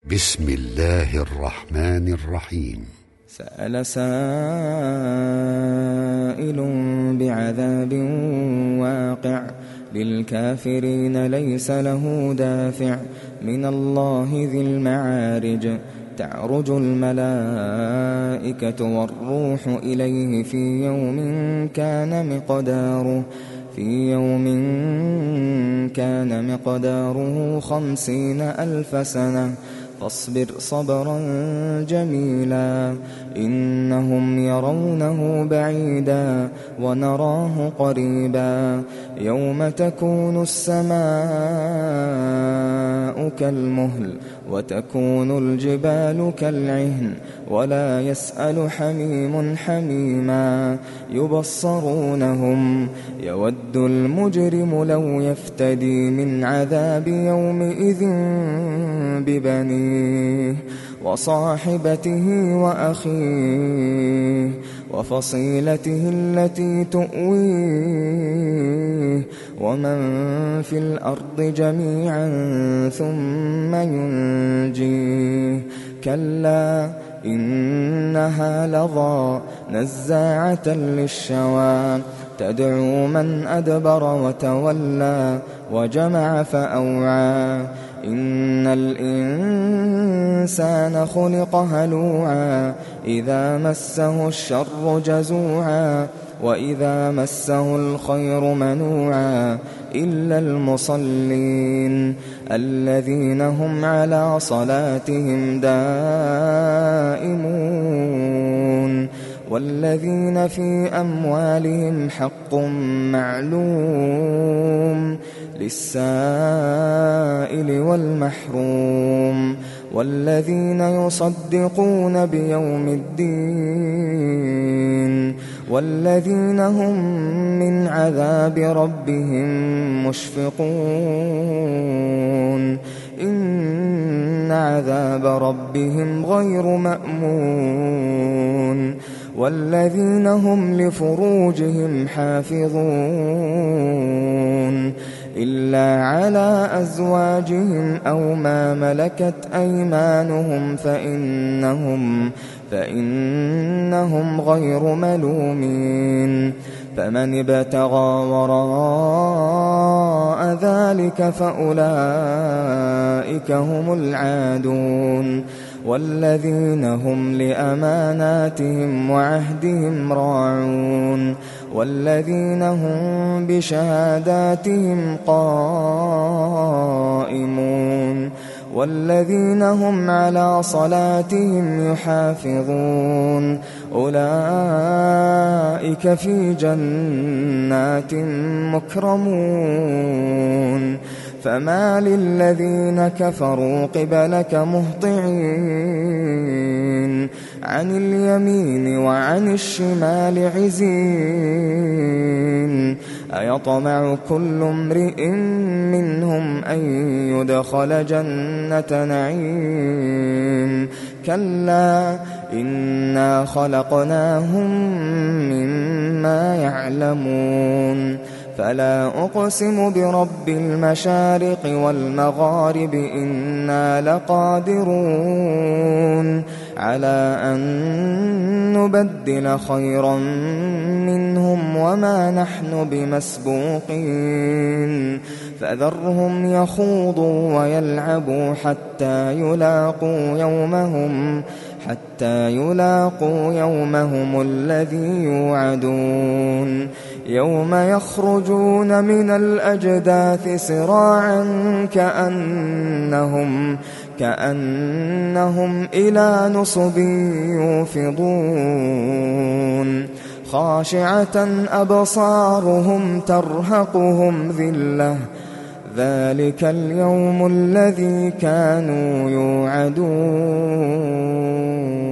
بسم الله الرحمن الرحيم. سأل سائل بعذاب واقع للكافرين ليس له دافع من الله ذي المعارج تعرج الملائكة والروح إليه في يوم كان مقداره 50,000 سنة فاصبر صبرا جميلا إنهم يرونه بعيدا ونراه قريبا يوم تكون السماء كالمهل وتكون الجبال كالعهن ولا يسأل حميم حميما يبصرونهم يود المجرم لو يفتدي من عذاب يومئذ ببنيه وصاحبته وأخيه وفصيلته التي تؤويه ومن في الأرض جميعا ثم ينجيه كلا إنها لظى نزاعة للشوى تدعو من أدبر وتولى وجمع فأوعى إن الإنسان خلق هلوعا إذا مسه الشر جزوعا وإذا مسه الخير منوعا إلا المصلين الذين هم على صلاتهم دائمون والذين في أموالهم حق معلوم للسائل والمحروم والذين يصدقون بيوم الدين والذين هم من عذاب ربهم مشفقون إن عذاب ربهم غير مأمون والذين هم لفروجهم حافظون إلا على أزواجهم أو ما ملكت أيمانهم فإنهم غير ملومين فمن ابتغى وراء ذلك فأولئك هم العادون والذين هم لأماناتهم وعهدهم راعون والذين هم بشهاداتهم قائمون والذين هم على صلاتهم يحافظون أولئك في جنات مكرمون فما للذين كفروا قبلك مهطعين عن اليمين وعن الشمال عزين أيطمع كل امرئ منهم أن يدخل جنة نعيم كلا إنا خلقناهم مما يعلمون فلا أقسم برب المشارق والمغارب إنا لقادرون على أن نبدل خيرا منهم وما نحن بمسبوقين فذرهم يخوضوا ويلعبوا حتى يلاقوا يومهم الذي يوعدون يوم يخرجون من الأجداث سراعا كأنهم إلى نصب يوفضون خاشعة أبصارهم ترهقهم ذلة ذلك اليوم الذي كانوا يوعدون.